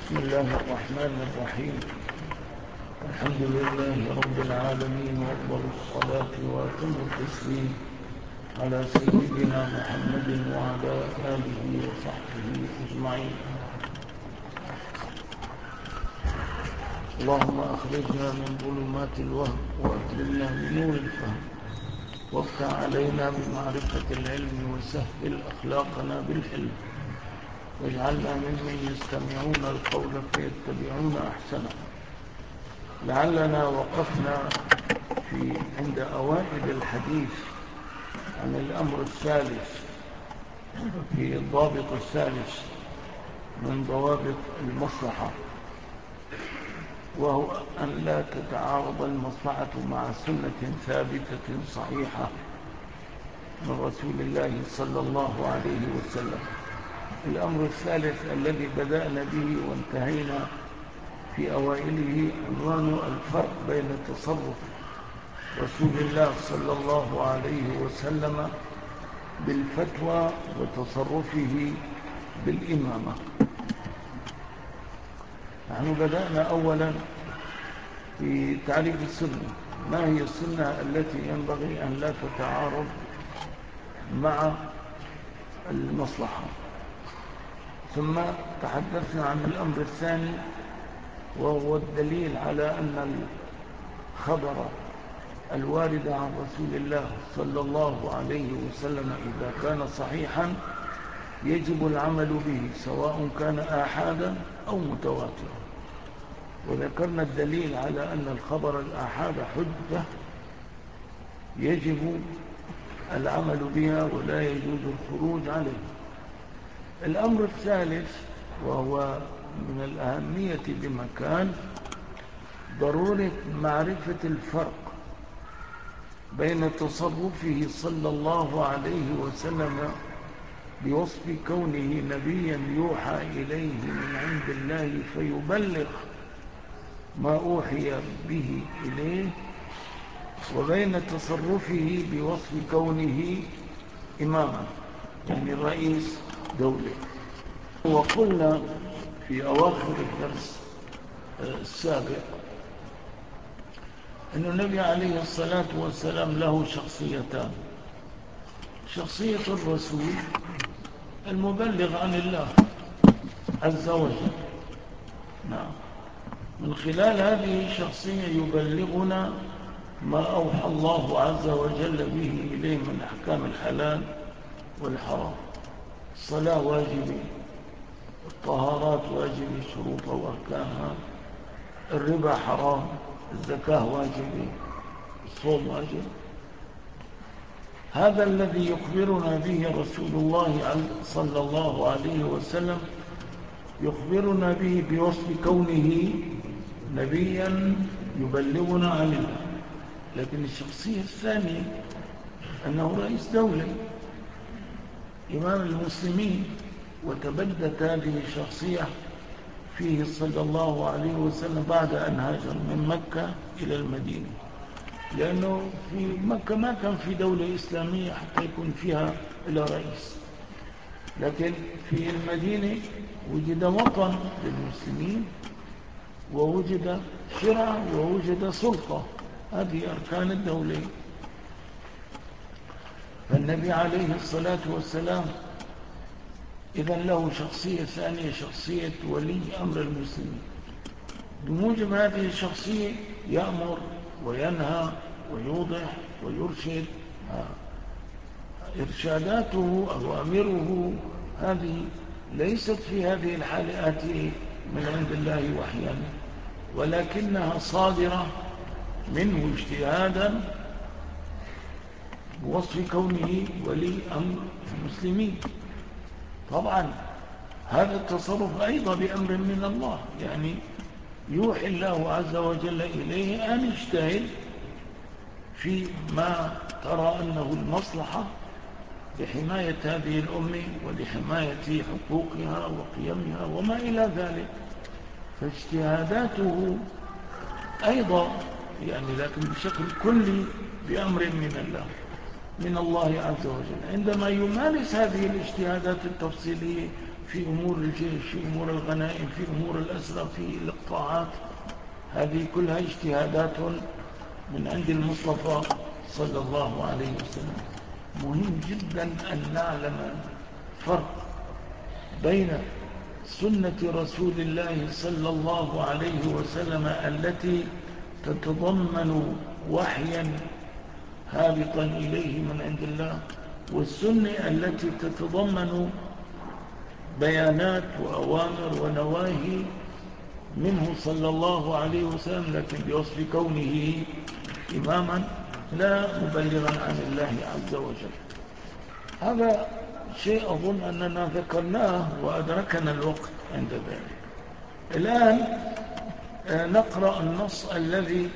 بسم الله الرحمن الرحيم. الحمد لله رب العالمين، وأفضل الصلاة وأتم التسليم على سيدنا محمد وعلى آله وصحبه أجمعين. اللهم أخرجنا من ظلمات الوهم وأكرمنا بنور الفهم، وافتح علينا بمعرفة العلم وسهل أخلاقنا بالحلم، واجعلنا ممن يستمعون القول فيتبعون أحسنه. لعلنا وقفنا عند أوائل الحديث عن الأمر الثالث في الضابط الثالث من ضوابط المصلحة، وهو أن لا تتعارض المصلحة مع سنة ثابتة صحيحة من رسول الله صلى الله عليه وسلم. الأمر الثالث الذي بدأنا به وانتهينا في أوائله عنوان الفرق بين تصرف رسول الله صلى الله عليه وسلم بالفتوى وتصرفه بالإمامة. نحن بدأنا أولا في تعريف السنة. ما هي السنة التي ينبغي أن لا تتعارض مع المصلحة؟ ثم تحدثنا عن الأمر الثاني، وهو الدليل على أن الخبر الوارد عن رسول الله صلى الله عليه وسلم إذا كان صحيحا يجب العمل به، سواء كان آحادا أو متواترا. وذكرنا الدليل على أن الخبر الآحاد حجة يجب العمل بها ولا يجوز الخروج عليه. الأمر الثالث، وهو من الأهمية بمكان، ضرورة معرفة الفرق بين تصرفه صلى الله عليه وسلم بوصف كونه نبيا يوحى إليه من عند الله فيبلغ ما أوحي به إليه، وبين تصرفه بوصف كونه إماما، يعني رئيس دولة. وقلنا في أواخر الدرس السابق أن النبي عليه الصلاة والسلام له شخصيتان: شخصية الرسول المبلغ عن الله عز وجل، نعم، من خلال هذه الشخصية يبلغنا ما أوحى الله عز وجل به إليه من أحكام الحلال والحرام. الصلاة واجبة، الطهارات واجبة شروطها وأركانها، الربا حرام، الزكاة واجبة، الصوم واجب. هذا الذي يخبرنا به رسول الله صلى الله عليه وسلم، يخبرنا به بوصف كونه نبيا يبلغنا عن الله. لكن الشخصية الثانية أنه رئيس دولة، إمام المسلمين. وتبدت هذه الشخصية فيه صلى الله عليه وسلم بعد أن هاجر من مكة إلى المدينة، لأنه في مكة ما كان في دولة إسلامية حتى يكون فيها إلى رئيس، لكن في المدينة وجد وطن للمسلمين، ووجد شرع، ووجد سلطة. هذه أركان الدولة. فالنبي عليه الصلاة والسلام إذن له شخصية ثانية، شخصية ولي أمر المسلمين. بموجب هذه الشخصية يأمر وينهى ويوضح ويرشد. إرشاداته أوامره هذه ليست في هذه الحالات من عند الله وحيا، ولكنها صادرة منه اجتهادا بوصف كونه ولي أمر المسلمين. طبعا هذا التصرف أيضا بأمر من الله، يعني يوحي الله عز وجل إليه أن يجتهد في ما ترى أنه المصلحة لحماية هذه الأمة ولحماية حقوقها وقيمها وما إلى ذلك. فاجتهاداته أيضا يعني لكن بشكل كلي بأمر من الله عز وجل. عندما يمارس هذه الاجتهادات التفصيلية في أمور الجيش، في أمور الغنائم، في أمور الأسرى، في الإقطاعات. هذه كلها اجتهادات من عند المصطفى صلى الله عليه وسلم. مهم جدا أن نعلم فرق بين سنة رسول الله صلى الله عليه وسلم التي تتضمن وحيا هابطا إليه من عند الله، والسنة التي تتضمن بيانات وأوامر ونواهي منه صلى الله عليه وسلم، لكن بوصف كونه إماما لا مبلغا عن الله عز وجل. هذا شيء أظن أننا ذكرناه وأدركنا الوقت عند ذلك. الآن نقرأ النص الذي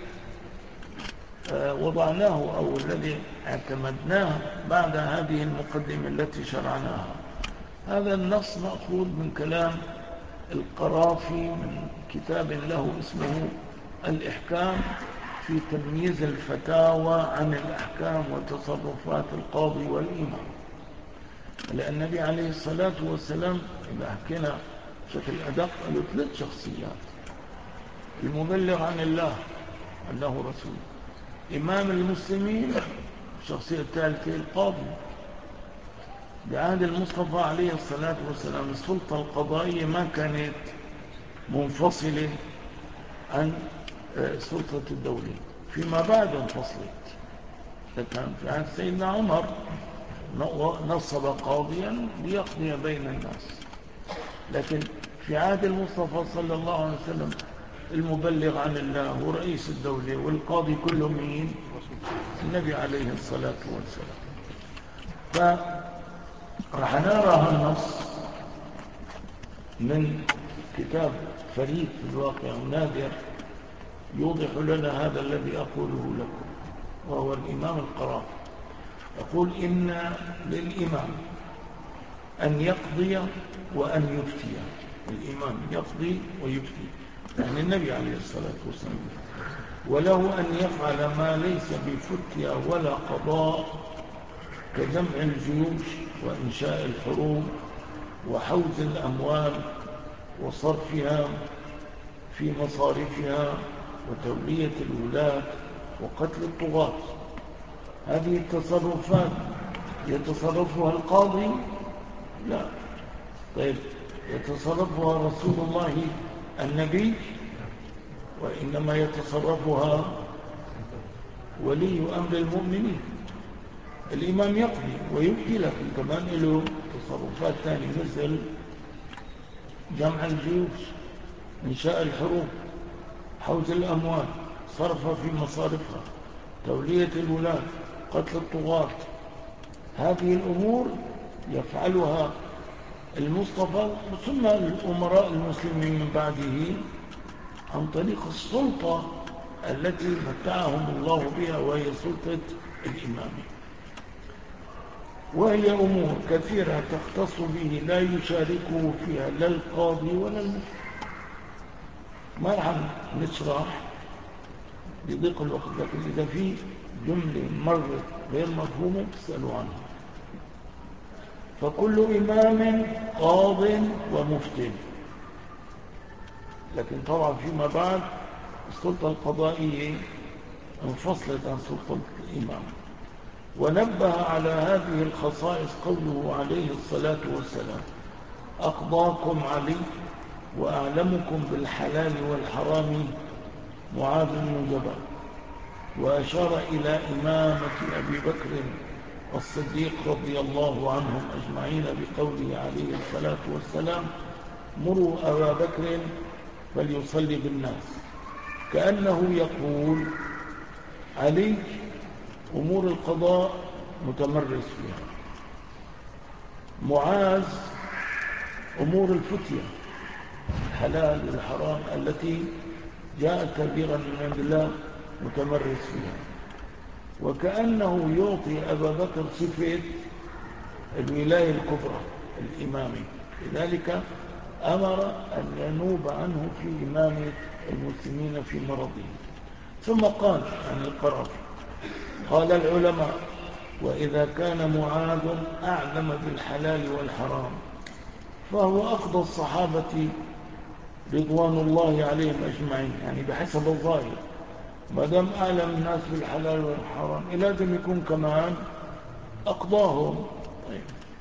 وضعناه أو الذي اعتمدناه بعد هذه المقدمة التي شرعناها. هذا النص مأخوذ من كلام القرافي من كتاب له اسمه الإحكام في تمييز الفتاوى عن الأحكام وتصرفات القاضي والإمام. لأن النبي عليه الصلاة والسلام إذا حكينا بشكل أدق له 3 شخصيات: المبلغ عن الله أنه رسول، إمام المسلمين، الشخصية الثالثة القاضي. بعهد المصطفى عليه الصلاة والسلام السلطة القضائية ما كانت منفصلة عن سلطة الدولة، فيما بعد انفصلت. فكان في عهد سيدنا عمر نصب قاضيا ليقضي بين الناس، لكن في عهد المصطفى صلى الله عليه وسلم المبلغ عن الله ورئيس الدولة والقاضي كله مين؟ النبي عليه الصلاة والسلام. فرح نرى النص من كتاب فريد في الواقع ونادر يوضح لنا هذا الذي أقوله لكم، وهو الإمام القرافي يقول: إن للإمام أن يقضي وأن يفتي. الإمام يقضي ويفتي، يعني النبي عليه الصلاة والسلام. وله أن يفعل ما ليس بفتيا ولا قضاء، كجمع الجيوش وإنشاء الحروب وحوز الأموال وصرفها في مصارفها وتولية الولاة وقتل الطغاة. هذه التصرفات يتصرفها القاضي؟ لا. طيب يتصرفها رسول الله النبي؟ وإنما يتصرفها ولي أمر المؤمنين. الإمام يقضي ويبكي، لكن كمان له تصرفات ثانية مثل جمع الجيوش، إنشاء الحروب، حوز الأموال، صرفها في مصارفها، تولية الولاة، قتل الطغاة. هذه الأمور يفعلها المصطفى ثم الأمراء المسلمين من بعده عن طريق السلطة التي متعهم الله بها، وهي سلطة الإمامة. وهي أمور كثيرة تختص به لا يشاركه فيها لا القاضي ولا المفتي. ما رح نشرح بضيق الوقت، لكن إذا في جملة مرت غير مفهومة تسألوا عنها. فكل إمام قاض ومفتي، لكن طبعا فيما بعد السلطة القضائية انفصلت عن سلطة الإمام. ونبه على هذه الخصائص قوله عليه الصلاة والسلام: أقضاكم علي وأعلمكم بالحلال والحرام معاذ بن جبل. وأشار إلى إمامة أبي بكر الصديق رضي الله عنهم أجمعين بقوله عليه الصلاة والسلام: مروا أبا بكر فليصلي بالناس، كأنه يقول: علي أمور القضاء متمرس فيها، معاذ أمور الفتية الحلال والحرام التي جاءت كبيرا من عند الله متمرس فيها. وكأنه يعطي أبا بكر صفة الولاية الكبرى الإمامي، لذلك أمر أن ينوب عنه في إمامة المسلمين في مرضه. ثم قال عن القرافي: قال العلماء: وإذا كان معاذ أعلم بالحلال والحرام فهو أقضى الصحابة رضوان الله عليهم أجمعين، يعني بحسب الظاهر، ما دام أعلم الناس بالحلال والحرام لازم يكون كمان أقضاهم. طيب.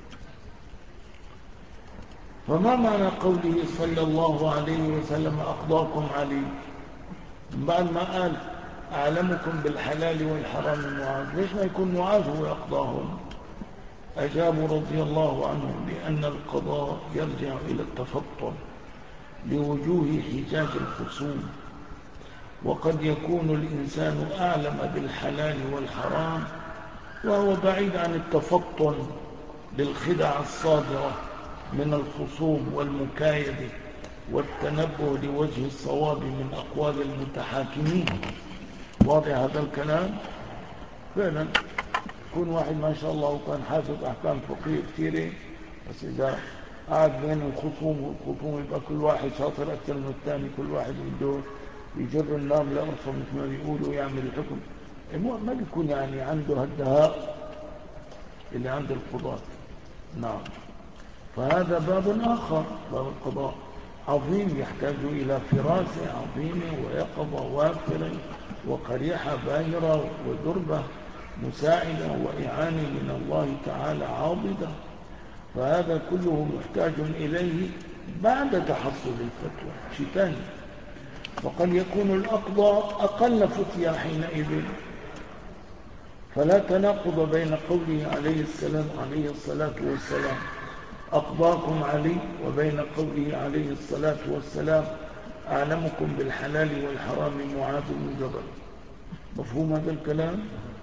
فما معنى قوله صلى الله عليه وسلم أقضاكم علي؟ بعد ما قال أعلمكم بالحلال والحرام معاذ، ليش ما يكون معاذ هو أقضاهم؟ أجابوا رضي الله عنهم بأن القضاء يرجع إلى التفطن لوجوه حجاج الخصوم، وقد يكون الإنسان أعلم بالحلال والحرام وهو بعيد عن التفطن للخدع الصادرة من الخصوم والمكايدة والتنبه لوجه الصواب من أقوال المتحاكمين. واضح هذا الكلام؟ فعلا يكون واحد ما شاء الله وكان حافظ أحكام فقهية كثيرة، بس إذا قاعد بين الخصوم والخصوم يبقى كل واحد شاطر أكثر من الثاني، كل واحد بده يجر النار لأرصه مثل ما بيقولوا ويعمل الحكم، ما بيكون يعني عنده هالدهاء اللي عند القضاة. نعم. فهذا باب آخر، باب القضاء عظيم، يحتاج إلى فراسة عظيمة ويقظة وافرة وقريحة باهرة ودربة مساعدة وإعانة من الله تعالى عاضدة، فهذا كله محتاج إليه بعد تحصل الفتوى. شيء ثاني، وقد يكون الأقضاء أقل فتيا حينئذ، فلا تناقض بين قوله عليه الصلاة والسلام أقضاكم علي وبين قوله عليه الصلاة والسلام أعلمكم بالحلال والحرام معاذ بن جبل. مفهوم هذا الكلام؟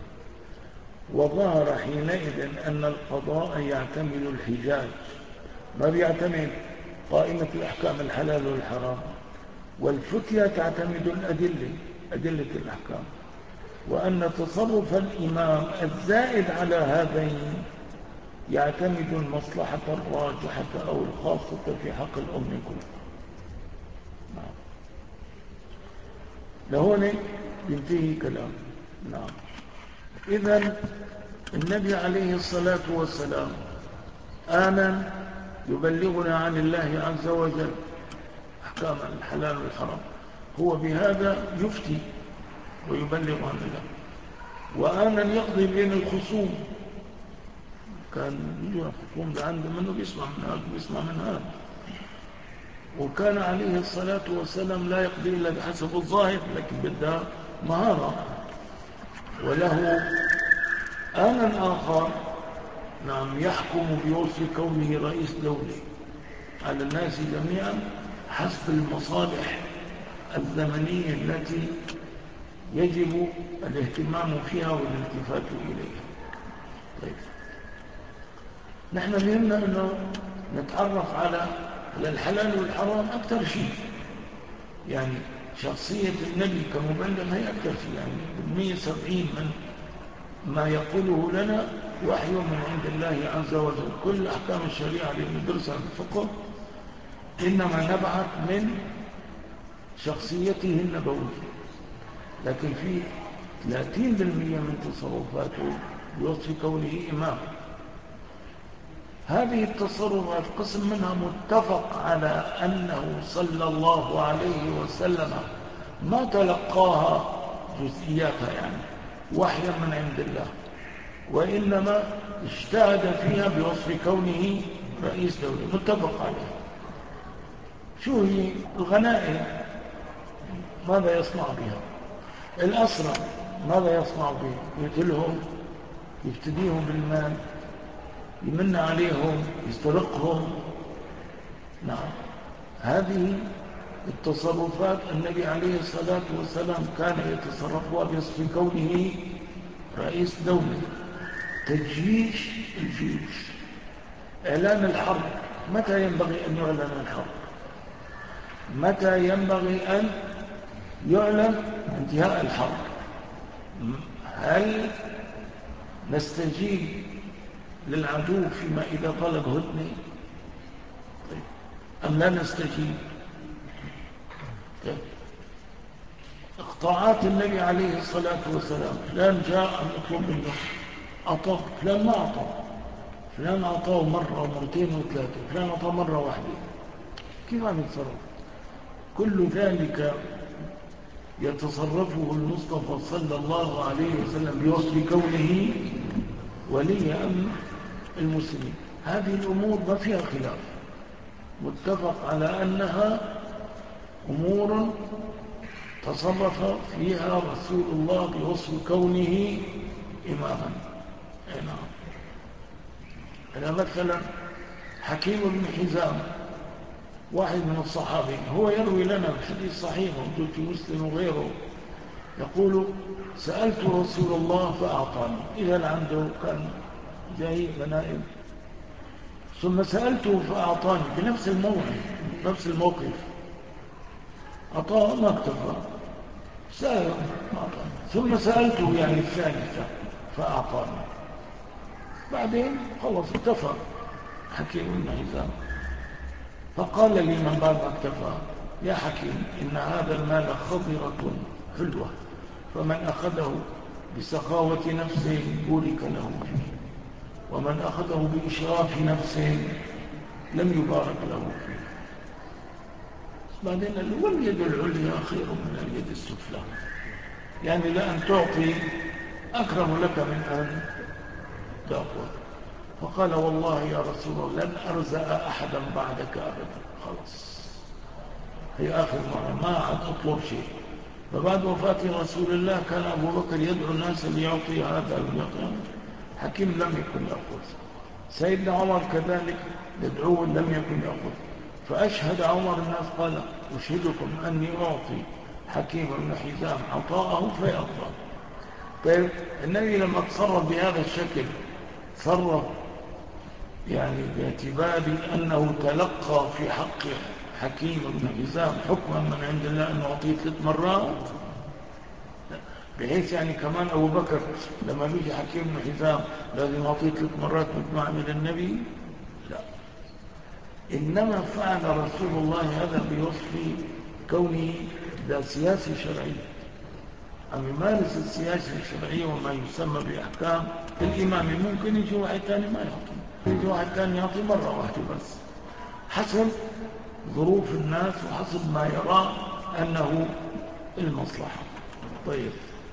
وظهر حينئذ أن القضاء يعتمد الحجاج، ما بيعتمد قائمة الأحكام الحلال والحرام، والفتية تعتمد أدلة الأحكام، وأن تصرف الإمام الزائد على هذين يعتمد المصلحة الراجحة أو الخاصة في حق الأم كلها. نعم. لهون ينتهي كلام. نعم. إذن النبي عليه الصلاة والسلام آمن يبلغنا عن الله عز وجل أحكام الحلال والحرام، هو بهذا يفتي ويبلغ عن الله، وآمن يقضي بين الخصوم، كان يجوا الخصوم ده عنده منه بيسمع من هذا بيسمع من هذا، وكان عليه الصلاة والسلام لا يقضي إلا بحسب الظاهر، لكن بدها مهارة. وله آن آخر نعم يحكم بوصف كونه رئيس دولة على الناس جميعا حسب المصالح الزمنية التي يجب الاهتمام فيها والالتفات إليها. طيب، نحن فهمنا أنه نتعرف على الحلال والحرام أكثر شيء، يعني شخصية النبي كمبلغ هي أكثر شيء، يعني 170 من ما يقوله لنا وحي من عند الله عز وجل. كل أحكام الشريعة اللي ندرسها في الفقه إنما نبعث من شخصيته النبوية، لكن في 30% من تصرفاته بوصف كونه إمام. هذه التصرفات قسم منها متفق على أنه صلى الله عليه وسلم ما تلقاها جزئياتها يعني وحيا من عند الله، وإنما اجتهد فيها بوصف كونه رئيس دولة متفق عليه. شو هي الغنائم؟ ماذا يصنع بها؟ الأسرى ماذا يصنع بها؟ يقتلهم، يفتديهم بالمال، يمن عليهم، يسترقهم. نعم، هذه التصرفات النبي عليه الصلاة والسلام كان يتصرفها بوصف كونه رئيس دولة. تجيش الجيش، إعلان الحرب، متى ينبغي أن يعلن الحرب؟ متى ينبغي أن يعلن انتهاء الحرب؟ هل نستجيب للعدو فيما إذا طلب هدنة أم لا نستجيب؟ اقطاعات النبي عليه الصلاة والسلام، فلان جاء مطلوب منه أعطاه، فلان ما أعطاه، فلان أعطاه مرة ومرتين وثلاثة، فلان أعطاه مرة واحدة، كيف عم يتصرف؟ كل ذلك يتصرفه المصطفى صلى الله عليه وسلم بوصف كونه ولي أمر المسلمين. هذه الأمور ما فيها خلاف، متفق على أنها أمور تصرف فيها رسول الله بوصف كونه إماما. نعم. أنا مثلا حكيم بن حزام واحد من الصحابة، هو يروي لنا بحديث صحيح موجود في مسلم وغيره، يقول سألت رسول الله فأعطاني. إذا عنده كان جاي غنائم، ثم سألته فأعطاني بنفس الموعد نفس الموقف، أعطاه ما اكتفى، سأله أعطاني، ثم سألته يعني الثالثة فأعطاني، بعدين خلص اكتفى حكيم بن حزام. فقال لي من بعد ما اكتفى يا حكيم إن هذا المال خضرة حلوة، فمن أخذه بسخاوة نفسه بورك له فيه، ومن أخذه بإشراف نفسه لم يبارك له فيه. بعدين واليد العليا خير من اليد السفلى، يعني لأن تعطي أكرم لك من أن تأخذ. فقال والله يا رسول الله لن أرزق أحدا بعدك أبدا، خلاص هي آخر مرة، ما عاد أطلب شيء. فبعد وفاة رسول الله كان أبو بكر يدعو الناس ليعطي هذا ويعطي، حكيم لم يكن يأخذ. سيدنا عمر كذلك يدعوه لم يكن يأخذ، فأشهد عمر الناس قال أشهدكم أني أعطي حكيم بن حزام عطاءه فيأخذ. طيب النبي لما تصرف بهذا الشكل صرف يعني باعتبار أنه تلقى في حق حكيم بن حزام حكما من عند الله أنه أعطيه 3 مرات، بحيث يعني كمان أبو بكر لما بيجي حكيم بن حزام لازم أعطيه 3 مرات مثل ما عمل النبي؟ لا، إنما فعل رسول الله هذا بوصف كونه ذا سياسة شرعية، أم يمارس السياسة الشرعية وما يسمى بأحكام الإمام. ممكن يجي واحد ثاني ما يعطي، يجي واحد ثاني يعطي مرة واحدة بس، حسب ظروف الناس وحسب ما يرى أنه المصلحة. طيب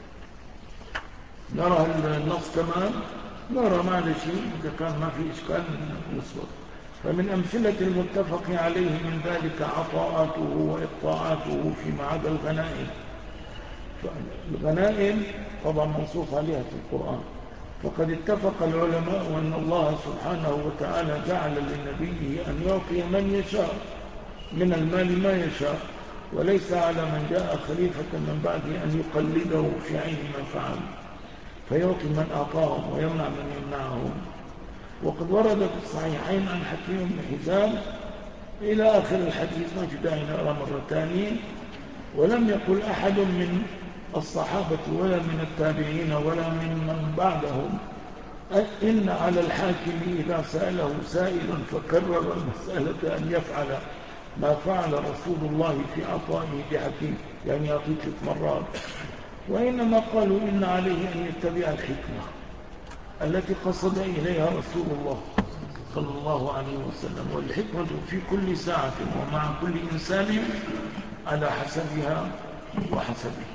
نرى النص كمان، نرى ما لشيء إذا كان ما في إشكال نصبر. فمن أمثلة المتفق عليه من ذلك عطاءاته وإقطاعاته فيما عدا الغنائم. الغنائم طبعا منصوص عليها في القرآن، فقد اتفق العلماء أن الله سبحانه وتعالى جعل لنبيه أن يعطي من يشاء من المال ما يشاء، وليس على من جاء خليفة من بعده أن يقلده في عين ما فعل، فيعطي من أعطاهم ويمنع من يمنعهم. وقد ورد في الصحيحين عن حكيم بن حزام إلى آخر الحديث، ما في داعي نقرأ مرة ثانية. ولم يقل أحد من الصحابة ولا من التابعين ولا من بعدهم إن على الحاكم إذا سأله سائل فكرر المسألة أن يفعل ما فعل رسول الله في عطائه بحكيم، يعني يعطي 3 مرات. وإنما قالوا إن عليه أن يتبع الحكمة التي قصد إليها رسول الله صلى الله عليه وسلم، والحكمة في كل ساعة ومع كل إنسان على حسبها وحسبه.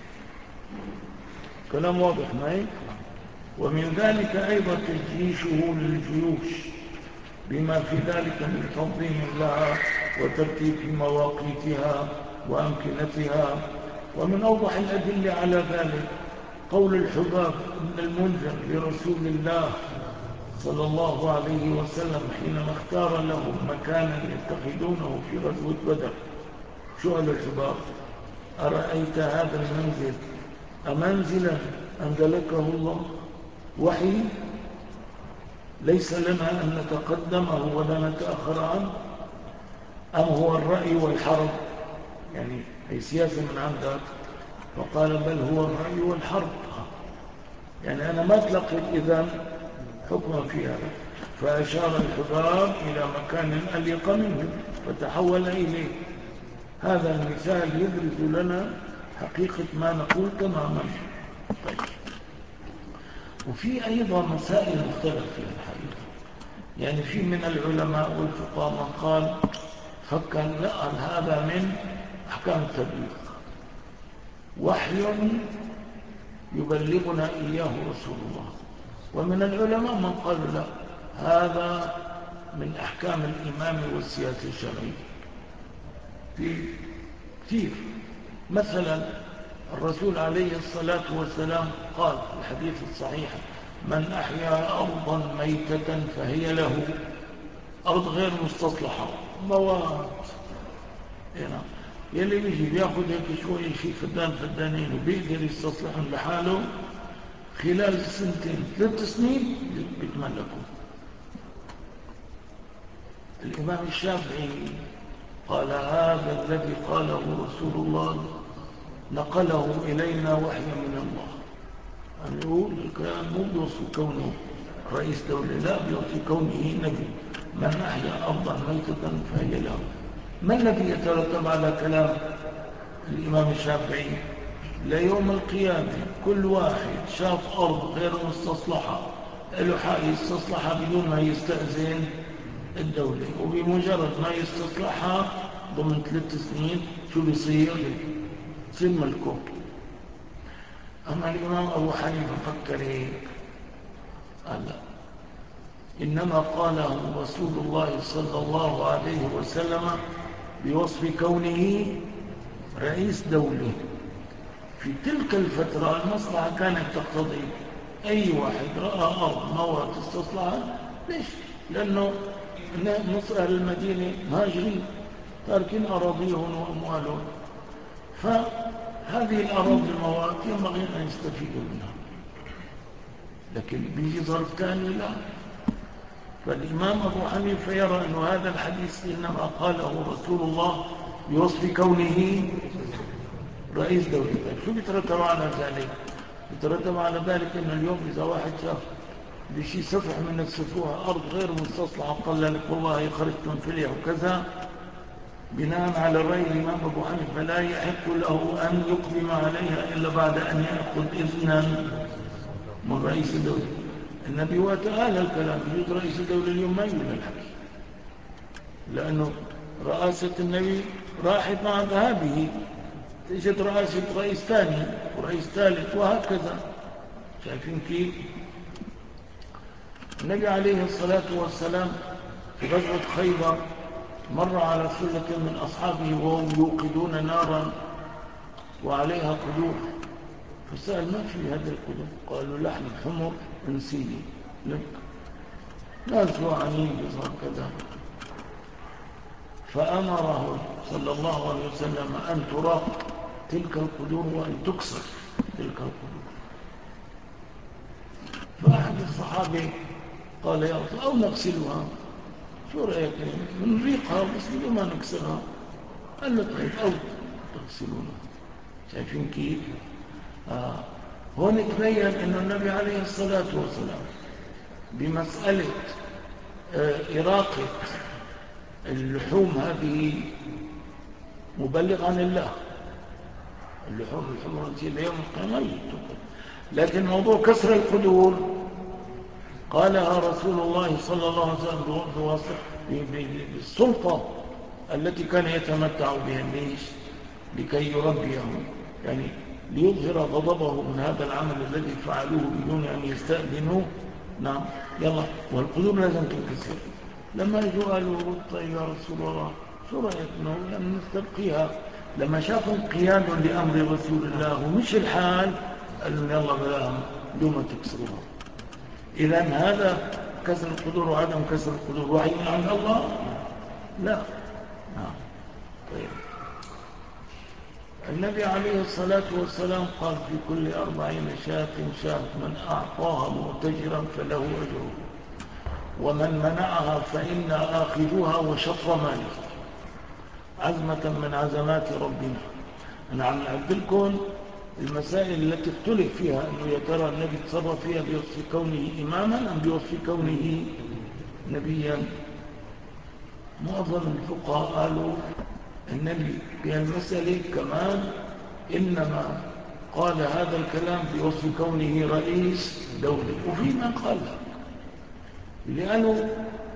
كلام واضح معي؟ ومن ذلك أيضا تجيشه للجيوش بما في ذلك من تنظيم لها وترتيب مواقيتها وأمكنتها. ومن أوضح الأدلة على ذلك قول الحباب بن المنذر لرسول الله صلى الله عليه وسلم حينما اختار لهم مكانا يتخذونه في غزوة بدر. سؤال الحباب أرأيت هذا المنزل أمنزلا أنزلكه الله وحي ليس لنا أن نتقدمه ولا نتأخر عنه، أم هو الرأي والحرب، يعني أي سياسة من عندك؟ فقال بل هو الرأي والحرب، يعني أنا ما تلقيت إذن حكما في هذا. فأشار الحباب إلى مكان أليق منه فتحول إليه. هذا المثال يبرز لنا حقيقة ما نقول تماما. طيب. وفي أيضا مسائل مختلف فيها الحقيقة، يعني في من العلماء والفقهاء من قال فكر لا، هذا من أحكام التبليغ، وحي يبلغنا إياه رسول الله. ومن العلماء من قال لا، هذا من أحكام الإمام والسياسة الشرعية. في كثير، مثلا الرسول عليه الصلاة والسلام قال في الحديث الصحيح: من أحيا أرضا ميتة فهي له، أرض غير مستصلحة، مواد هنا، يلي بيجي بياخد هيك شوية شيء فدانين وبيقدر يستصلحهم لحاله خلال 2 3 سنين بيتملكوا. الإمام الشافعي قال: هذا الذي قاله رسول الله نقله إلينا وحي من الله. يعني يقول الكلام مو بيوصف كونه رئيس دولة، لا، بيوصف كونه نبي. من أحيا أرضا ميتة فهي له. ما الذي يترتب على كلام الإمام الشافعي؟ ليوم القيامة كل واحد شاف أرض غير مستصلحة له حق يستصلحها بدون ما يستأذن الدولة، وبمجرد ما يستصلحها ضمن 3 سنين شو بيصير ملكه. أما الإمام أبو حنيفة فكر هيك، قال لا، إنما قاله رسول الله صلى الله عليه وسلم بوصف كونه رئيس دولة. في تلك الفترة المصلحة كانت تقتضي أي واحد رأى أرض مواد استصلحها. ليش؟ لأنه نص أهل المدينة مهاجرين تاركين أراضيهم وأموالهم، فهذه الأراضي المواد ينبغي أن يستفيدوا منها. لكن بيجي ظرف ثاني لا. فالإمام أبو حنيفة يرى أن هذا الحديث إنما قاله رسول الله بوصف كونه رئيس دولة. شو بيترتب على ذلك؟ بيترتب على ذلك أن اليوم إذا واحد شاف بشي سفح من السفوح أرض غير مستصلحة قال لك والله خرجتم فيها وكذا، بناء على رأي الإمام أبو حنيفة لا يحق له أن يقدم عليها إلا بعد أن يأخذ إذنا من رئيس الدولة. النبي وتعالى الكلام يجوز رئيس الدولة اليوم ما يقول الحكي، لأنه رئاسة النبي راحت مع ذهابه، اجت رئاسة رئيس ثاني ورئيس ثالث وهكذا. شايفين كيف؟ النبي عليه الصلاة والسلام في غزوة خيبر مر على ثلة من أصحابه وهم يوقدون نارا وعليها قدور، فسأل: ما في هذه القدور؟ قالوا: لحم حمر انسيه لك، ناس جوعانين بصار كذا. فأمره صلى الله عليه وسلم أن تراق تلك القدور وأن تكسر تلك القدور. فأحد الصحابة قال: يا رسول، أو نغسلها، شو رأيك نريقها بس بدون ما نكسرها؟ قال له: طيب، أو تغسلونها. شايفين كيف؟ هون تبين أن النبي عليه الصلاة والسلام بمسألة إراقة اللحوم هذه مبلغ عن الله. اللحوم الحمرة اليوم القيامة، لكن موضوع كسر القدور قالها رسول الله صلى الله عليه وسلم بالسلطة التي كان يتمتع بها. ليش؟ لكي يربيهم، يعني ليظهر غضبه من هذا العمل الذي فعلوه بدون أن يستأذنوا. نعم، يلا، والقدور لازم تنكسر. لما يجوا قالوا: طيب يا رسول الله، شو رأيك يعني نستبقيها؟ لما شافوا انقياد لأمر رسول الله ومش الحال، قالوا: يلا بلاهم دوما تكسروها. إذن هذا كسر القدور وعدم كسر القدور وحي من عند الله؟ لا. نعم. طيب، النبي عليه الصلاة والسلام قال: في كل 40 شاة من أعطاها مؤتجرا فله أجره، ومن منعها فإنا آخذوها وشطر ماله، عزمة من عزمات ربنا. أنا عم أعدلكم المسائل التي اختلف فيها، أنه يا ترى النبي تصرف فيها بوصف كونه إماما أم بوصف كونه نبيا. معظم الفقهاء قالوا النبي في المسألة كمان إنما قال هذا الكلام بوصف كونه رئيس دولة، وفي من قال لأنه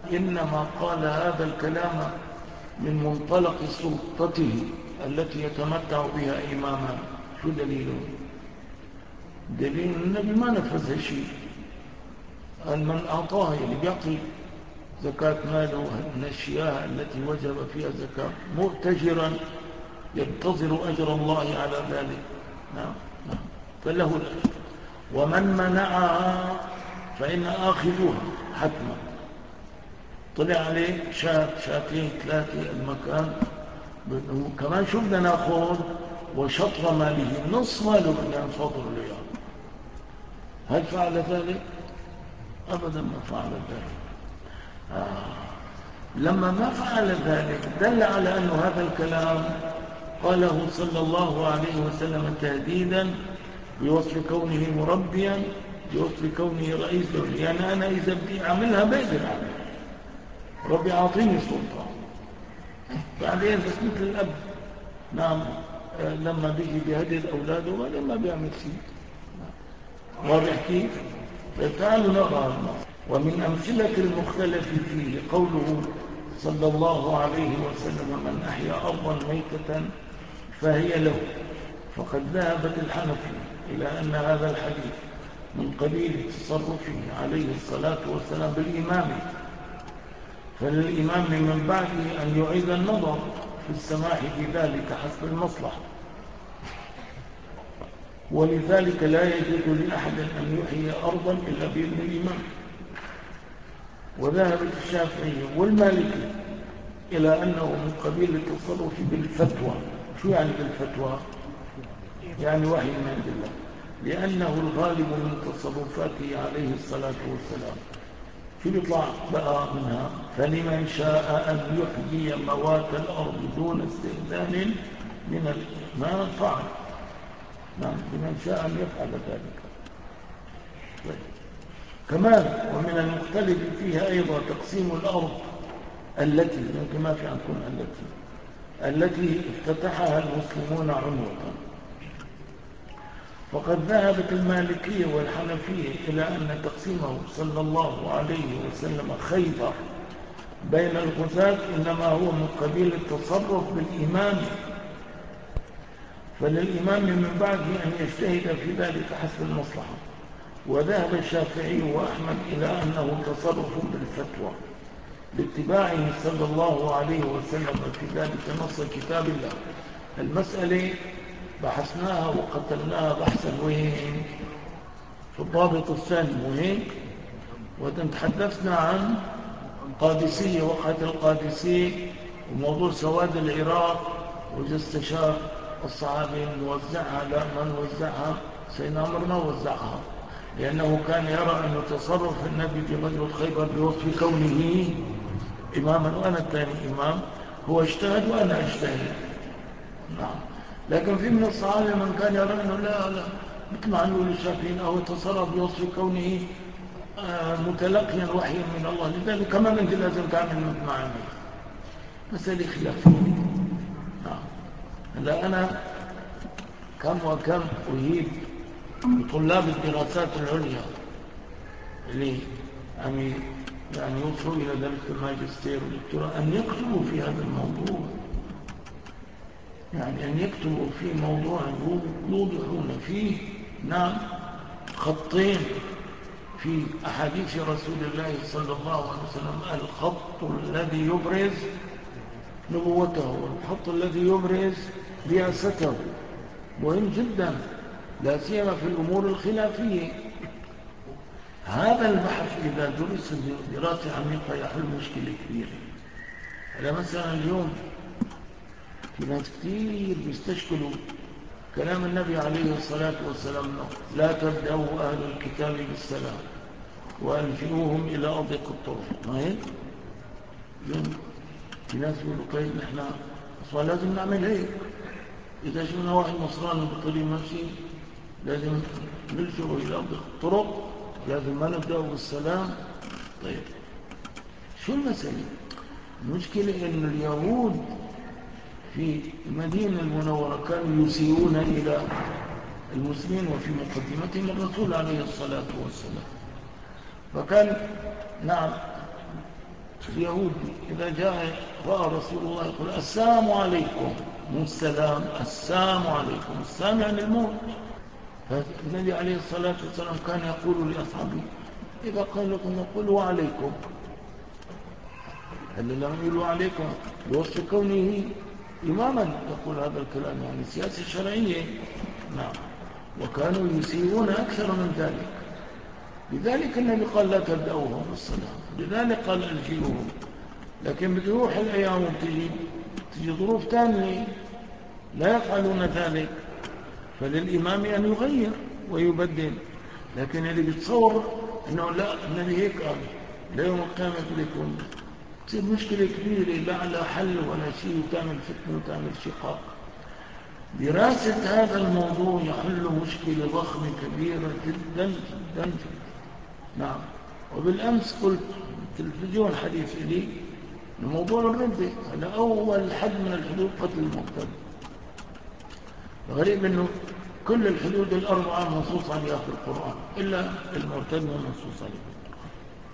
إنما قال هذا الكلام من منطلق سلطته التي يتمتع بها إماما. شو دليله؟ دليل النبي ما نفذ شيء. قال من أعطاها، اللي بيعطي زكاة ماله من الشياه التي وجب فيها زكاة مؤتجرا ينتظر أجر الله على ذلك، نعم فله الأجر. ومن منعها فإن آخذوها حتما. طلع عليه شاتين ثلاثة المكان كمان شو بدنا ناخذ؟ وشطر ماله، نص ماله بدنا نفضل له. هل فعل ذلك؟ أبدا ما فعل ذلك. لما ما فعل ذلك دل على أن هذا الكلام قاله صلى الله عليه وسلم تهديدا بوصف كونه مربيا، بوصف كونه رئيس دولة. يعني أنا إذا بدي أعملها بقدر أعملها، ربي أعطيني سلطة. بعدين بس مثل الأب، نعم، لما بيجي بيهدد أولاده ولا ما بيعمل شيء. واضح كيف؟ تعالوا نقرأ النص. ومن أمثلة المختلف فيه قوله صلى الله عليه وسلم من أحيا أرضا ميتة فهي له. فقد ذهبت الحنفي إلى أن هذا الحديث من قبيل تصرفه عليه الصلاة والسلام بالإمام، فللإمام من بعده أن يعيد النظر في السماح بذلك حسب المصلحة، ولذلك لا يجوز لأحد أن يحيي أرضا إلا بإذن الإمام. وذهبت الشافعية والمالكي إلى أنه من قبيل التصرف بالفتوى. شو يعني بالفتوى؟ يعني وحي من عند الله، لأنه الغالب من تصرفاته عليه الصلاة والسلام. شو بيطلع بقى منها؟ فلمن شاء أن يحيي موات الأرض دون استئذان من ما فعل. نعم، لمن شاء أن يفعل ذلك. كمان ومن المختلف فيها أيضا تقسيم الأرض التي يمكن ما في عندكم التي افتتحها المسلمون عنوة. فقد ذهبت المالكية والحنفية إلى أن تقسيمه صلى الله عليه وسلم خيبر بين الغزاة إنما هو من قبيل التصرف بالإمام، فللإمام من بعده أن يجتهد في ذلك حسب المصلحة. وذهب الشافعي وأحمد إلى أنه تصرف بالفتوى باتباعه صلى الله عليه وسلم في ذلك نص كتاب الله. المسألة بحثناها وقتلناها بحثا وين؟ في الضابط الثاني وين؟ وتحدثنا عن قادسية، وقعة القادسية، وموضوع سواد العراق، وإذا استشار الصحابة نوزعها لا ما نوزعها. سيدنا عمر ما وزعها لأنه كان يرى أن تصرف النبي في غزوة خيبر بوصف كونه إماما وأنا الثاني إمام، هو اجتهد وأنا اجتهد. نعم، لكن في من الصحابة من كان يرى أنه لا مثل ما نقول الشافعيين أو تصرف بوصف كونه متلقيا وحيا من الله، لذلك كمان أنت لازم تعمل مثل ما عمل. مسألة خلافية. نعم، هلا أنا كم وكم أهيب بطلاب الدراسات العليا اللي يعني يوصلوا إلى درجة الماجستير والدكتوراه أن يكتبوا في هذا الموضوع، يعني أن يكتبوا في موضوع يوضحون فيه، نعم، خطين في أحاديث رسول الله صلى الله عليه وسلم: الخط الذي يبرز نبوته والخط الذي يبرز رياسته. مهم جدا، لا سيما في الأمور الخلافية. هذا البحث إذا درس دراسة عميقة يحل مشكلة كبيرة. هذا مثلا اليوم في ناس كثير بيستشكلوا كلام النبي عليه الصلاة والسلام: لا تبدأوا أهل الكتاب بالسلام وألجئوهم إلى أضيق الطرق. ما هيك؟ اليوم في ناس بيقولوا طيب نحن أصلا لازم نعمل هيك، إذا شفنا واحد نصراني بطريق ماشي لازم نلجئه إلى أضيق الطرق، لازم ما نبدأ بالسلام. طيب شو المسألة؟ المشكلة أن اليهود في المدينة المنورة كانوا يسيئون إلى المسلمين وفي مقدمتهم الرسول عليه الصلاة والسلام. فكان، نعم، اليهودي إذا جاء رأى رسول الله يقول السلام عليكم، مو السلام، السلام عليكم، السلام يعني الموت. فالنبي عليه الصلاة والسلام كان يقول لأصحابه إذا قال لكم يقولوا عليكم، اللي لم يقولوا عليكم بوصف كونه إماما يقول هذا الكلام، يعني سياسة شرعية. نعم. وكانوا يسيئون أكثر من ذلك، لذلك النبي قال لا تبدأوهم بالسلام، لذلك قال ألجئوهم. لكن بتروح الأيام وتجي ظروف ثانية لا يفعلون ذلك، فللإمام أن يغير ويبدل. لكن اللي بيتصور أنه لا النبي هيك قال لا يوم القيامة لكم، تصير مشكلة كبيرة لا على حل ولا شيء، وتعمل فتنة وتعمل شقاق. دراسة هذا الموضوع يحل مشكلة ضخمة كبيرة جدا جدا جدا. نعم. وبالأمس قلت تلفزيون حديث إلي الموضوع الردة على أول حد من الحدود قتل المرتد. غريب أنه كل الحدود الأربعة منصوص عليها في القرآن إلا المرتد ما منصوص عليه في القرآن.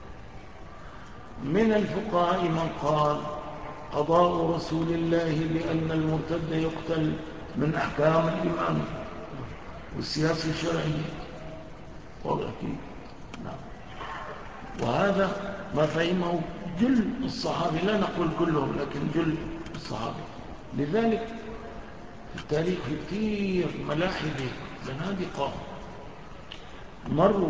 من الفقهاء من قال قضاء رسول الله لأن المرتد يقتل من أحكام الإمام والسياسة الشرعية، واضح كيف؟ نعم. وهذا ما فهمه جل الصحابة، لا نقول كلهم لكن جل الصحابة. لذلك في التاريخ كثير ملاحدة زنادقة مروا.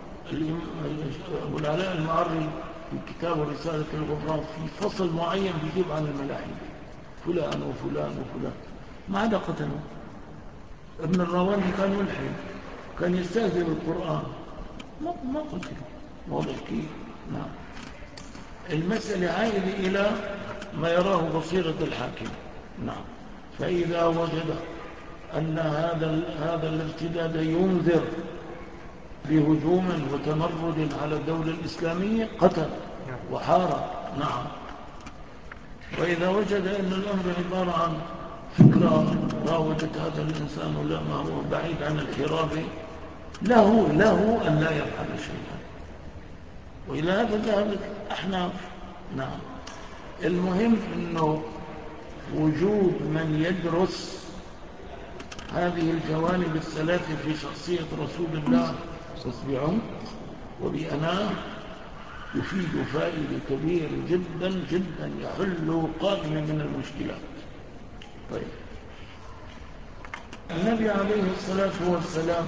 أبو العلاء المعري في كتابه رسالة الغفران في فصل معين بيجيب عن الملاحدة فلان وفلان وفلان، ما عدا قتلوا. ابن الراوندي كان ملحد، كان يستهزئ بالقرآن، ما قتل. واضح كيف؟ نعم. المسألة عائدة إلى ما يراه بصيرة الحاكم. نعم. فإذا وجد أن هذا الارتداد ينذر بهجوم وتمرد على الدولة الإسلامية قتل وحارب. نعم. وإذا وجد أن الأمر عبارة عن فكرة راودت هذا الإنسان ولا ما هو بعيد عن الحراب، له أن لا يفعل شيئا. وإلى هذا ذهبت الأحناف. نعم. المهم أنه وجود من يدرس هذه الجوانب الثلاثة في شخصية رسول الله بعمق وبأناة يفيد فائدة كبيرة جدا جدا، يحل قائمة من المشكلات. طيب، النبي عليه الصلاة والسلام،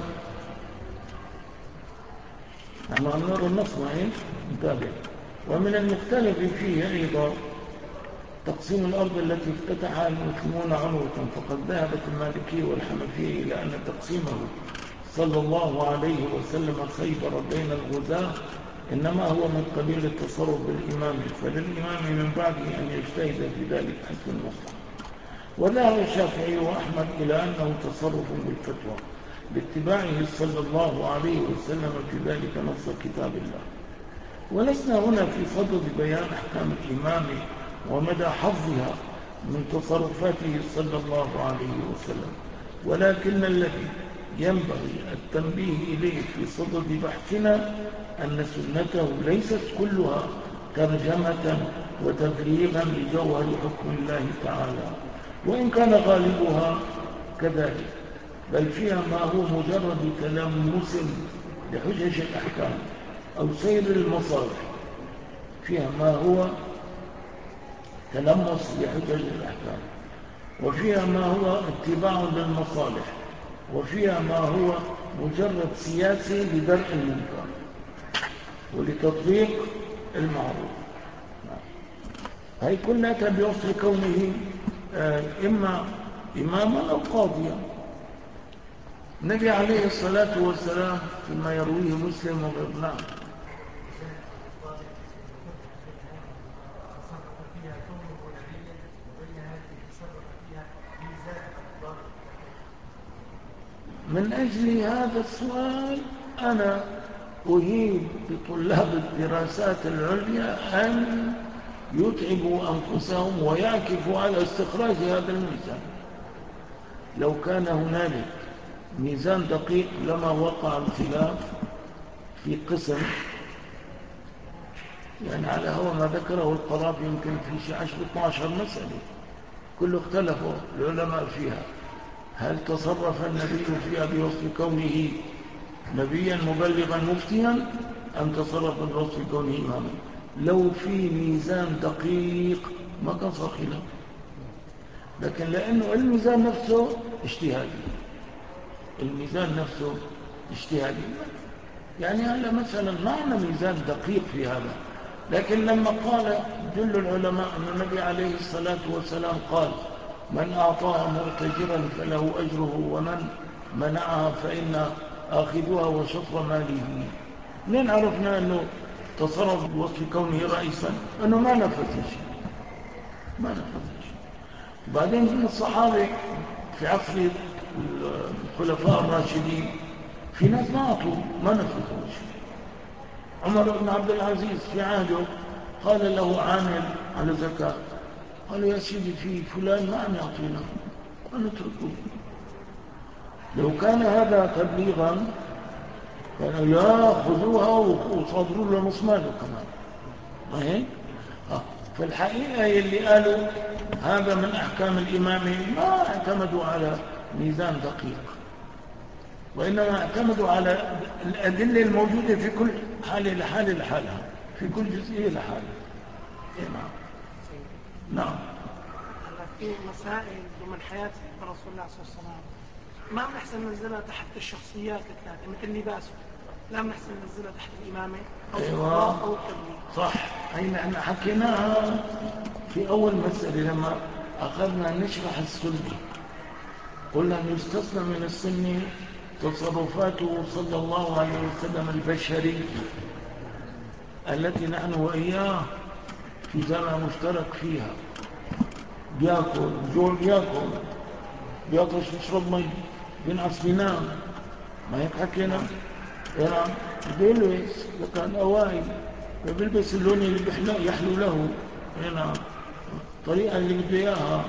نحن عم نرى النص معي نتابع. ومن المختلف فيه أيضا تقسيم الأرض التي افتتحها المسلمون عنوة، فقد ذهبت المالكية والحنفية إلى أن تقسيمه صلى الله عليه وسلم خيبر بين الغزاة إنما هو من قبيل التصرف بالإمام، فللإمام من بعده أن يجتهد في ذلك حسب المصلحة. وذهب الشافعي وأحمد إلى أنه تصرف بالفتوى باتباعه صلى الله عليه وسلم في ذلك نص كتاب الله. ولسنا هنا في صدد بيان أحكام الإمام ومدى حظها من تصرفاته صلى الله عليه وسلم، ولكن الذي ينبغي التنبيه إليه في صدد بحثنا أن سنته ليست كلها ترجمة وتفريغا لجوهر حكم الله تعالى، وإن كان غالبها كذلك، بل فيها ما هو مجرد تلمس لحجج الأحكام أو سير المصالح، فيها ما هو تلمس لحجج الأحكام، وفيها ما هو اتباع للمصالح، وفيها ما هو مجرد سياسي لدرء المنكر ولتطبيق المعروف. هي كلها بوصف كونه إما إماما أو قاضيا. النبي عليه الصلاة والسلام فيما يرويه مسلم وغيره من أجل هذا السؤال أنا أهيب بطلاب الدراسات العليا أن يتعبوا أنفسهم ويعكفوا على استخراج هذا الميزان. لو كان هنالك ميزان دقيق لما وقع الخلاف في قسم يعني على هو ما ذكره القرافي يمكن في شيء 12 مسألة كله اختلفوا العلماء فيها. هل تصرف النبي فيها بوصف كونه نبيا مبلغا مفتيا أم تصرف بوصف كونه إماما؟ لو في ميزان دقيق ما كان صار خلاف، لكن لأنه الميزان نفسه اجتهادي، الميزان نفسه اجتهادي. يعني هلا مثلا ما عندنا ميزان دقيق في هذا، لكن لما قال جل العلماء أن النبي عليه الصلاة والسلام قال من أعطاها مرتجرا فله أجره ومن منعها فإن آخذها وشطر ماله. منين عرفنا أنه تصرف بوصف كونه رئيسا؟ أنه ما نفذ شيء، ما نفذ شيء. وبعدين من الصحابة في عصر الخلفاء الراشدين في ناس ما أعطوا، ما نفذوا شيء. عمر بن عبد العزيز في عهده قال له عامل على زكاة، قال يا سيدي في فلان ما عم يعطينا ونتركه. لو كان هذا تبليغا كانوا ياخذوها وصادروا له نص ماله كمان، ما هيك؟ فالحقيقة اللي قالوا هذا من أحكام الإمامة ما اعتمدوا على ميزان دقيق، وإنما اعتمدوا على الأدلة الموجودة في كل حالة لحالها، في كل جزئية لحالها. نعم. نعم. في مسائل ضمن حياة رسول الله صلى الله عليه وسلم ما بنحسن ننزلها تحت الشخصيات الثلاثة مثل لباسه، لا بنحسن ننزلها تحت الإمامة أو القضاء أو التبليغ. صح، هي نحن حكيناها في أول مسألة لما أخذنا نشرح السنة، قلنا أن يستثنى من السنة تصرفاته صلى الله عليه وسلم البشري التي نحن وإياه في جامع مشترك فيها. بياكل بجوع، بيعطش بيشرب مي، بينعس بينام، ما هيك حكينا؟ نعم. بيلبس إذا كان أواعي بيلبس اللون اللي يحلو له، نعم، الطريقة اللي بده إياها.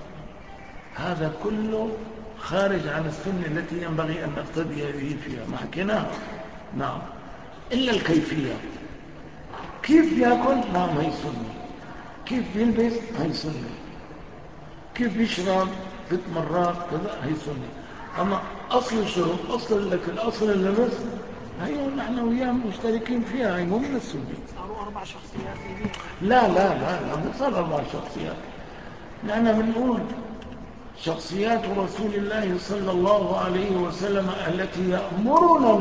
هذا كله خارج عن السنة التي ينبغي أن نقتدي به فيها، ما حكيناها. نعم، إلا الكيفية، كيف يأكل؟ نعم هي سنة، كيف بيلبس؟ هي سنة، كيف بيشرب 6 مرات كذا، هي سنة. أما أصل الشرب، أصل الأكل، أصل اللبس، هي نحن وياه مشتركين فيها، هي مو من السنة. صاروا 4 شخصيات ليه؟ لا لا لا لا، مو صار 4 شخصيات. نحن بنقول شخصيات رسول الله صلى الله عليه وسلم التي يأمرنا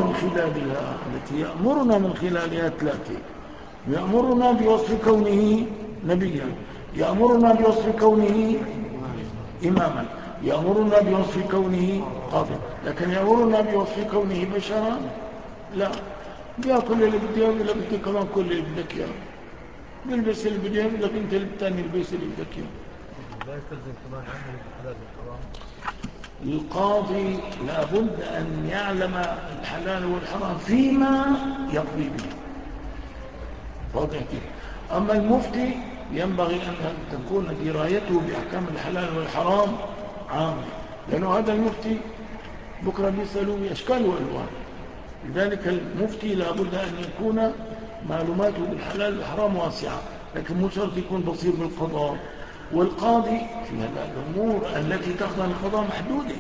من خلالها 3: يأمرنا بوصف كونه نبيا، يأمرنا بوصف كونه إماما، يأمرنا بوصف كونه قاضي. لكن يأمرنا بوصف كونه بشرا لا. بياكل اللي بده يقول لك انت كمان كل اللي بدك اياه، بيلبس اللي بده يقول لك انت الثاني البس اللي بدك اياه. لا يستلزم كمان عمل الحلال والحرام. القاضي لابد أن يعلم الحلال والحرام فيما يقضي به، واضح كيف؟ أما المفتي ينبغي أن تكون درايته بأحكام الحلال والحرام عامة، لأنه هذا المفتي بكرة بيسألوا أشكال وألوان. لذلك المفتي لابد أن يكون معلوماته بالحلال والحرام واسعة، لكن مو شرط يكون بصير بالقضاء. والقاضي في الأمور التي تخضع للقضاء محدودة،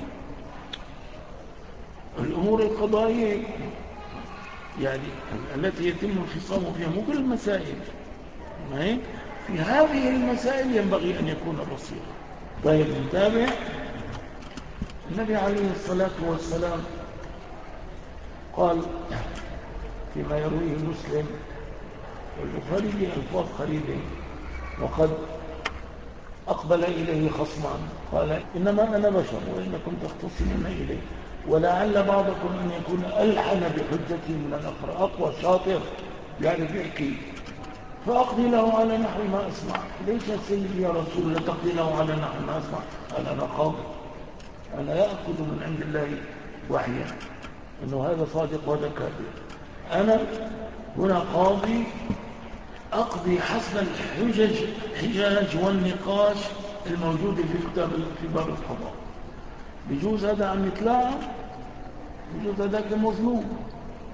الأمور القضائية يعني التي يتم الخصام فيها مو كل المسائل، في هذه المسائل ينبغي أن يكون بصيرا. طيب نتابع. النبي عليه الصلاة والسلام قال فيما يرويه مسلم والبخاري بألفاظ قريبة: وقد أقبل إليه خصمان قال إنما أنا بشر وإنكم تختصمون إليه، ولعل بعضكم أن يكون ألحن بحجته من الآخر، أقوى شاطر يعرف يحكي، فأقضي له على نحو ما أسمع. ليش يا سيدي يا رسول الله تقضي له على نحو ما أسمع؟ قال أنا قاضي، أنا يأخذ من عند الله وحيا، إنه هذا صادق وهذا كاذب. أنا هنا قاضي أقضي حسب الحجاج والنقاش الموجود في كتاب في باب القضاء. بجوز هذا عم يتلاعب، بجوز هذاك مظلوم،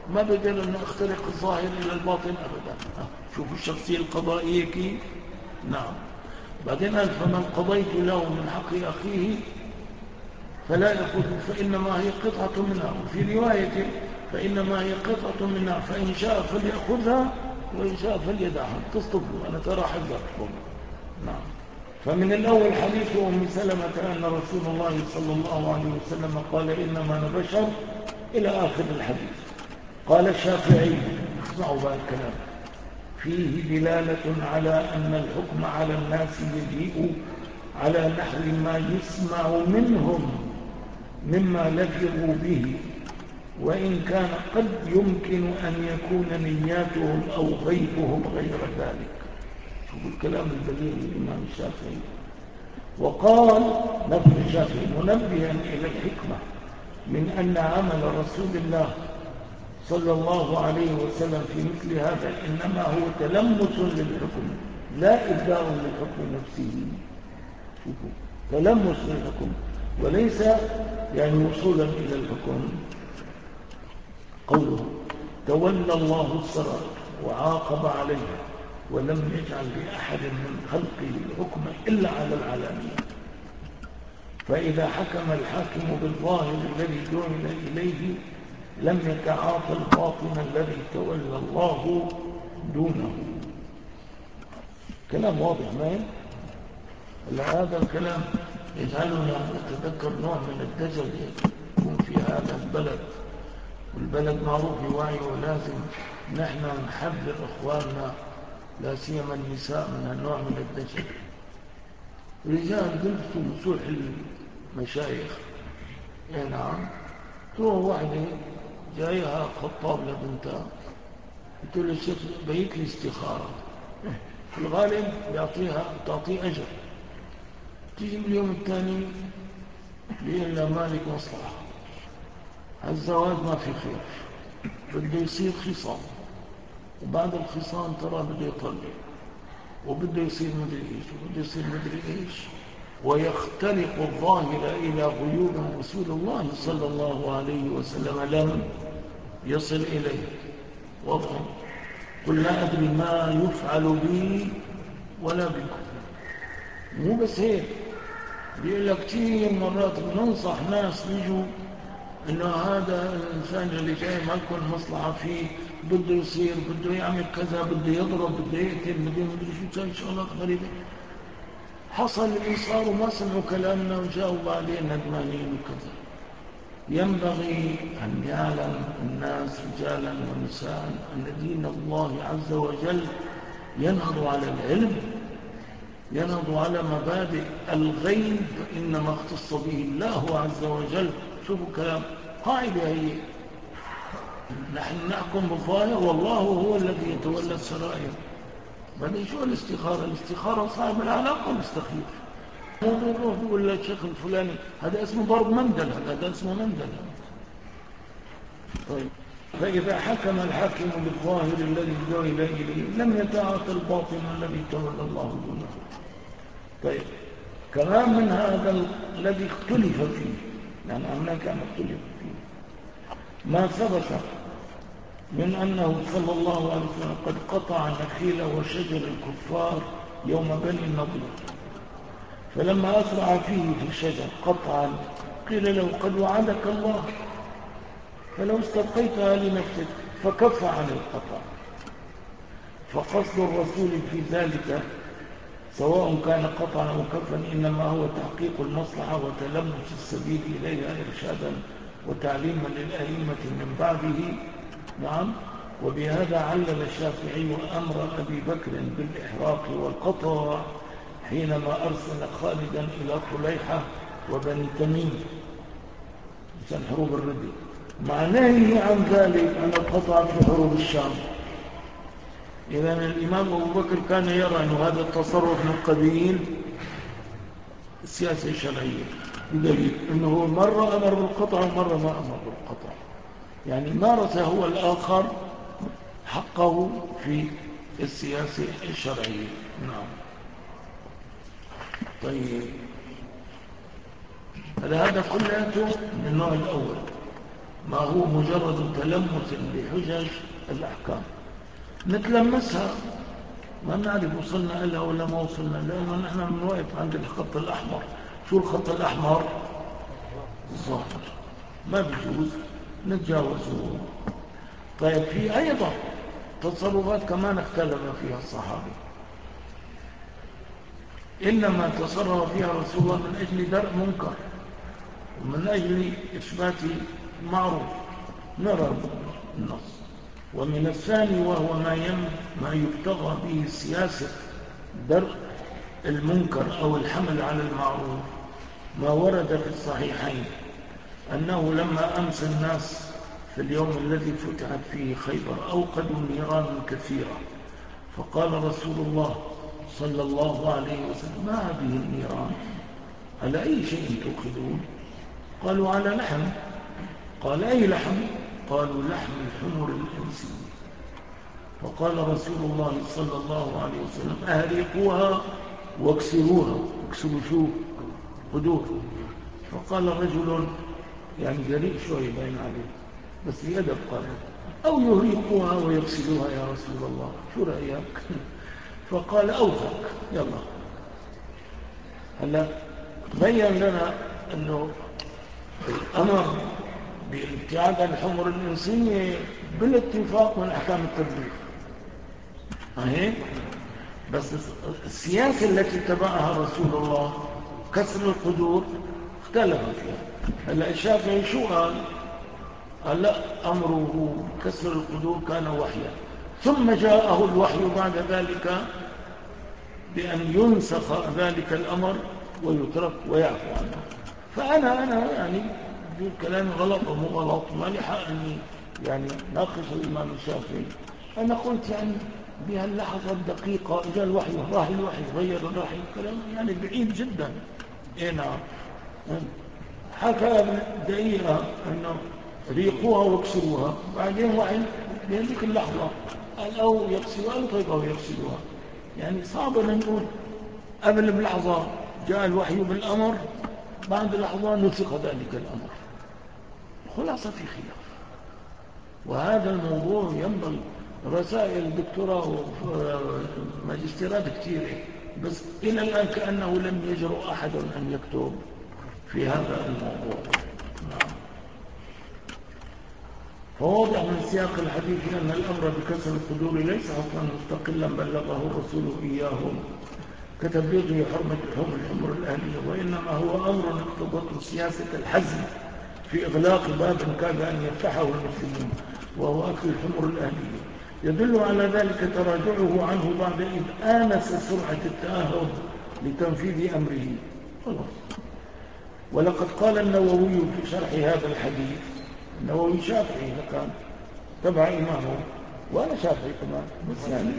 ما بقدر أن أخترق الظاهر إلى الباطن أبدا. شوفوا الشخصية القضائية كيف. نعم. بعدين قال فمن قضيت له من حق أخيه فلا يأخذ فإنما هي قطعة منها، وفي رواية فإنما هي قطعة منها فإن شاء فليأخذها وإن شاء فليدعها. تصدقوا أنا ترى حذركم. نعم. فمن الأول حديث أم سلمة أن رسول الله صلى الله عليه وسلم قال إنما أنا بشر إلى آخر الحديث. قال الشافعي، اسمعوا بقى الكلام، فيه دلالة على أن الحكم على الناس يجيء على نحو ما يسمع منهم مما لفظوا به، وإن كان قد يمكن أن يكون نياتهم أو غيبهم غير ذلك. شوفوا الكلام البليغ للإمام الشافعي. وقال نفس الشافعي منبها إلى الحكمة من أن عمل رسول الله صلى الله عليه وسلم في مثل هذا إنما هو تلمس للحكم لا إبداء للحكم نفسه. شوفوا، تلمس للحكم وليس يعني وصولا إلى الحكم. قوله تولى الله السرائر وعاقب عليها ولم يجعل لأحد من خلقه الحكم إلا على العالمين. فإذا حكم الحاكم بالظاهر الذي جعل إليه لم يتعاطى الباطن الذي تولى الله دونه. كلام واضح ما هذا الكلام يجعلنا نتذكر نوع من الدجل يكون في هذا البلد، والبلد معروف بوعي، ولازم نحن نحذر إخواننا لا سيما النساء من النوع من الدجل. رجال بلبسوا مسوح المشايخ. نعم. تروح واحدة جايها خطاب لبنتها قلت له الشيخ بيت لي استخارة، في الغالب تعطيه أجر. تيجي اليوم الثاني بيقول لها مالك مصلحة، الزواج ما في خير، بده يصير خصام، وبعد الخصام ترى بده يطلق، وبده يصير مدري ايش وبده يصير مدري ايش، ويخترق الظاهر إلى غيوب رسول الله صلى الله عليه وسلم لم يصل إليه. واضح. قل لا أدري ما يفعل بي ولا بكم. مو بس هيك، بيقول لك كثير مرات بننصح ناس بيجوا انه هذا الانسان اللي جاي ما لكم مصلحه فيه، بده يصير، بده يعمل كذا، بده يضرب، بده يقتل، بده شو شغلات غريبه. حصل اللي صار وما سمعوا كلامنا وجاوب علينا ندمانين وكذا. ينبغي أن يعلم الناس رجالا ونساء أن دين الله عز وجل ينهض على العلم، ينهض على مبادئ الغيب إنما اختص به الله عز وجل. شوفوا كلام قاعدة هي، نحن نحكم بالظاهر والله هو الذي يتولى السرائر. بعدين شو الاستخارة؟ الاستخارة صاحب العلاقة مستخير. نروح بيقول للشيخ الفلاني هذا اسمه ضرب مندل، هذا اسمه مندل. طيب، فإذا حكم الحاكم بالظاهر الذي جاء إليه لم يتعاطى الباطن الذي تولى الله دونه. طيب، كمان من هذا الذي اختلف فيه، يعني هناك كان اختلف فيه، ما ثبت من أنه صلى الله عليه وسلم قد قطع نخيل وشجر الكفار يوم بني النضير، فلما أسرع فيه في الشجر قطعا قيل له قد وعدك الله فلو استبقيتها لنفسك، فكف عن القطع. فقصد الرسول في ذلك سواء كان قطعا أو كفا إنما هو تحقيق المصلحة وتلمس السبيل إليها إرشادا وتعليما للأئمة من بعده. نعم. وبهذا علل الشافعي أمر أبي بكر بالإحراق والقطع حينما أرسل خالدا إلى طليحة وبني تميم عشان حروب الردة، مع نهيه عن ذلك عن القطع في حروب الشام. إذن الإمام أبو بكر كان يرى أن هذا التصرف من قبيل السياسة الشرعية، بدليل أنه مرة أمر بالقطع ومرة ما أمر بالقطع، يعني مارس هو الآخر حقه في السياسة الشرعية. نعم. طيب، هذا كله من النوع الأول. ما هو مجرد تلمس بحجج الأحكام نتلمسها ما نعرف وصلنا إلها ولا ما وصلنا، لأنه نحن من واقف عند الخط الأحمر. شو الخط الأحمر؟ الظاهر، ما بيجوز نتجاوزه. طيب في أيضا تصرفات كمان اختلف فيها الصحابة، إنما تصرف فيها رسول الله من أجل درء منكر ومن أجل إثبات معروف نرى النص. ومن الثاني وهو ما يبتغى به سياسة درء المنكر أو الحمل على المعروف، ما ورد في الصحيحين أنه لما أمس الناس في اليوم الذي فتحت فيه خيبر أوقدوا نيران كثيرة، فقال رسول الله صلى الله عليه وسلم: ما هذه النيران؟ على أي شيء توقدون؟ قالوا: على لحم. قال: أي لحم؟ قالوا: لحم الحمر الإنسية. فقال رسول الله صلى الله عليه وسلم: أهرقوها واكسروها. اكسروا شو؟ قدور. فقال رجل يعني جريء شوي باين عليه بس بأدب قال: أو يهرقوها ويغسلوها يا رسول الله، شو رأيك؟ فقال: أوثق، يلا. هلا بين لنا أنه الأمر بالابتعاد عن الحمر الإنسية بالاتفاق من أحكام التطبيق، بس السياسة التي اتبعها رسول الله كسر القدور اختلف فيها. هلا الشافعي شو قال؟ قال: لا، أمره كسر القدور كان وحيا، ثم جاءه الوحي بعد ذلك بأن ينسخ ذلك الأمر ويترك ويعفو عنه. فأنا يعني كلامي غلط ومو غلط، ما لي حق أني يعني ناقش الإمام الشافعي. أنا قلت يعني بهاللحظة الدقيقة جاء الوحي، راح الوحي غير الرحي، كلام يعني بعيد جدا. نعم، حكى دقيقة أنه ريقوها واكسروها، بعدين وحي بهذيك اللحظة قال: أو يغسلوها أو طيب أو يغسلوها. يعني صعب أن نقول قبل بلحظة جاء الوحي بالأمر، بعد لحظة نسخ ذلك الأمر. خلاصة في خلاف، وهذا الموضوع ينبغي رسائل الدكتوراه وماجستيرات كثيرة، بس إلى الآن كأنه لم يجرؤ أحد أن يكتب في هذا الموضوع. نعم. فواضح من سياق الحديث أن الأمر بكسر القدور ليس حكما مستقلا بلغه الرسول إياهم كتبليغه حرمة الحمر الأهلية، وإنما هو أمر اقتضته سياسة الحزم في إغلاق باب كاد أن يفتحه المسلمون، وهو أكل الحمر الأهلية. يدل على ذلك تراجعه عنه بعد إذ آنس سرعة التأهب لتنفيذ أمره. ولقد قال النووي في شرح هذا الحديث، النووي شافعي كان تبع إمامه وأنا شافعي كمان، بس يعني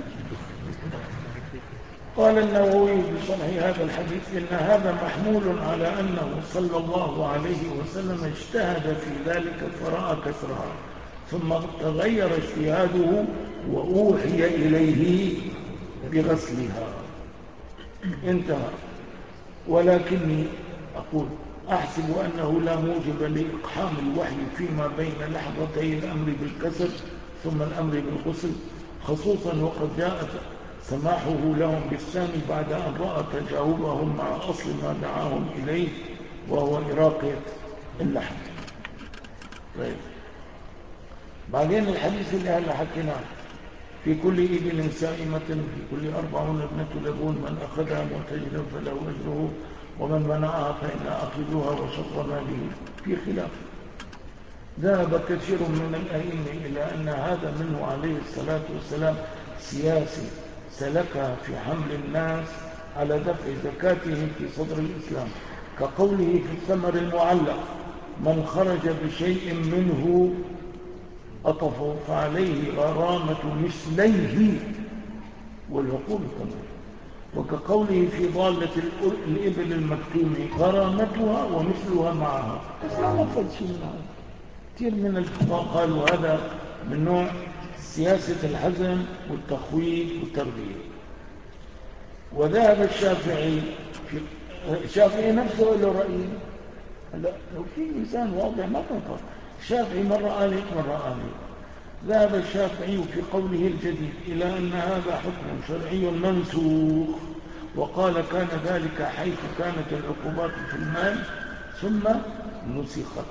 قال النووي في شرح هذا الحديث: إن هذا محمول على أنه صلى الله عليه وسلم اجتهد في ذلك فرأى كسرها، ثم تغير اجتهاده وأوحي إليه بغسلها. انتهى. ولكني أقول أحسب أنه لا موجب لإقحام الوحي فيما بين لحظتي الأمر بالكسر ثم الأمر بالغسل، خصوصا وقد جاءت سماحه لهم بالثاني بعد أن رأى تجاوبهم مع أصل ما دعاهم إليه وهو إراقة اللحم. طيب، بعدين الحديث اللي هلا حكيناه: في كل إبل سائمة في كل 40 ابنة لبون، من أخذها معتجلا فله أجره ومن منعها فإن أخذوها وشطر ماله. في خلاف. ذهب كثير من الأئمة إلى أن هذا منه عليه الصلاة والسلام سياسي سلكها في حمل الناس على دفع زكاتهم في صدر الإسلام، كقوله في الثمر المعلق: من خرج بشيء منه أطفه فعليه غرامة مثليه والعقول كمان، وكقوله في ضالة الإبل المكتومة: غرامتها ومثلها معها. بس لا نفذ شيء من هذا. كثير من الفقهاء قالوا هذا من نوع سياسة الحزم والتخويف والتربية. وذهب الشافعي نفسه له رأي. هلا لو في ميزان واضح ما تنفع. الشافعي مرة قال مرة قال. ذهب الشافعي في قوله الجديد إلى أن هذا حكم شرعي منسوخ، وقال كان ذلك حيث كانت العقوبات في المال ثم نسخت.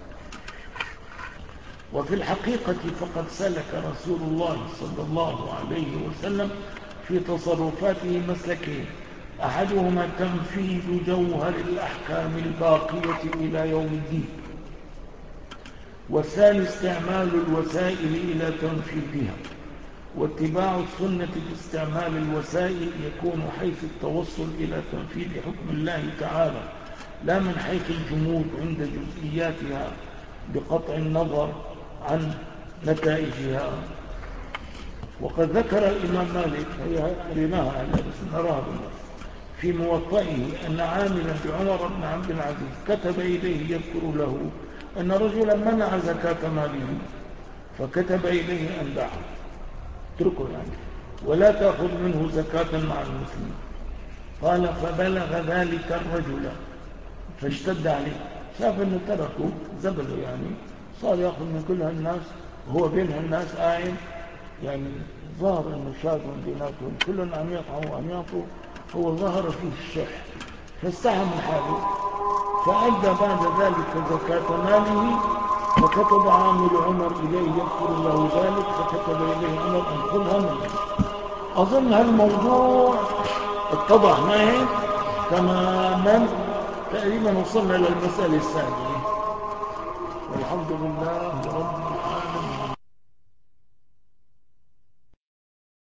وفي الحقيقة فقد سلك رسول الله صلى الله عليه وسلم في تصرفاته مسلكين: أحدهما تنفيذ جوهر الأحكام الباقية إلى يوم الدين، والثاني استعمال الوسائل إلى تنفيذها. واتباع السنة في استعمال الوسائل يكون حيث التوصل إلى تنفيذ حكم الله تعالى، لا من حيث الجمود عند جزئياتها بقطع النظر عن نتائجها. وقد ذكر الإمام مالك، هي قريناها بس نراها في موطئه، أن عاملا بعمر بن عبد العزيز كتب إليه يذكر له أن رجلا منع زكاة ماله، فكتب إليه أن دعه، اتركه يعني، ولا تأخذ منه زكاة مع المسلمين. قال فبلغ ذلك الرجل فاشتد عليه، شاف أنه تركه زبله يعني، صار يأخذ من كل الناس وهو بين الناس قاعد، يعني ظهر أنه شاف من بيناتهم كلهم عم يطعوا وعم يعطوا، هو ظهر فيه الشح فاستحى من حاله، فأدى بعد ذلك زكاة ماله. فكتب عامل عمر إليه يذكر له ذلك، فكتب إليه عمر أن خذها منه. أظن هالموضوع اتضح معي تماما، تقريبا وصلنا للمسألة الثانية، والحمد لله رب العالمين.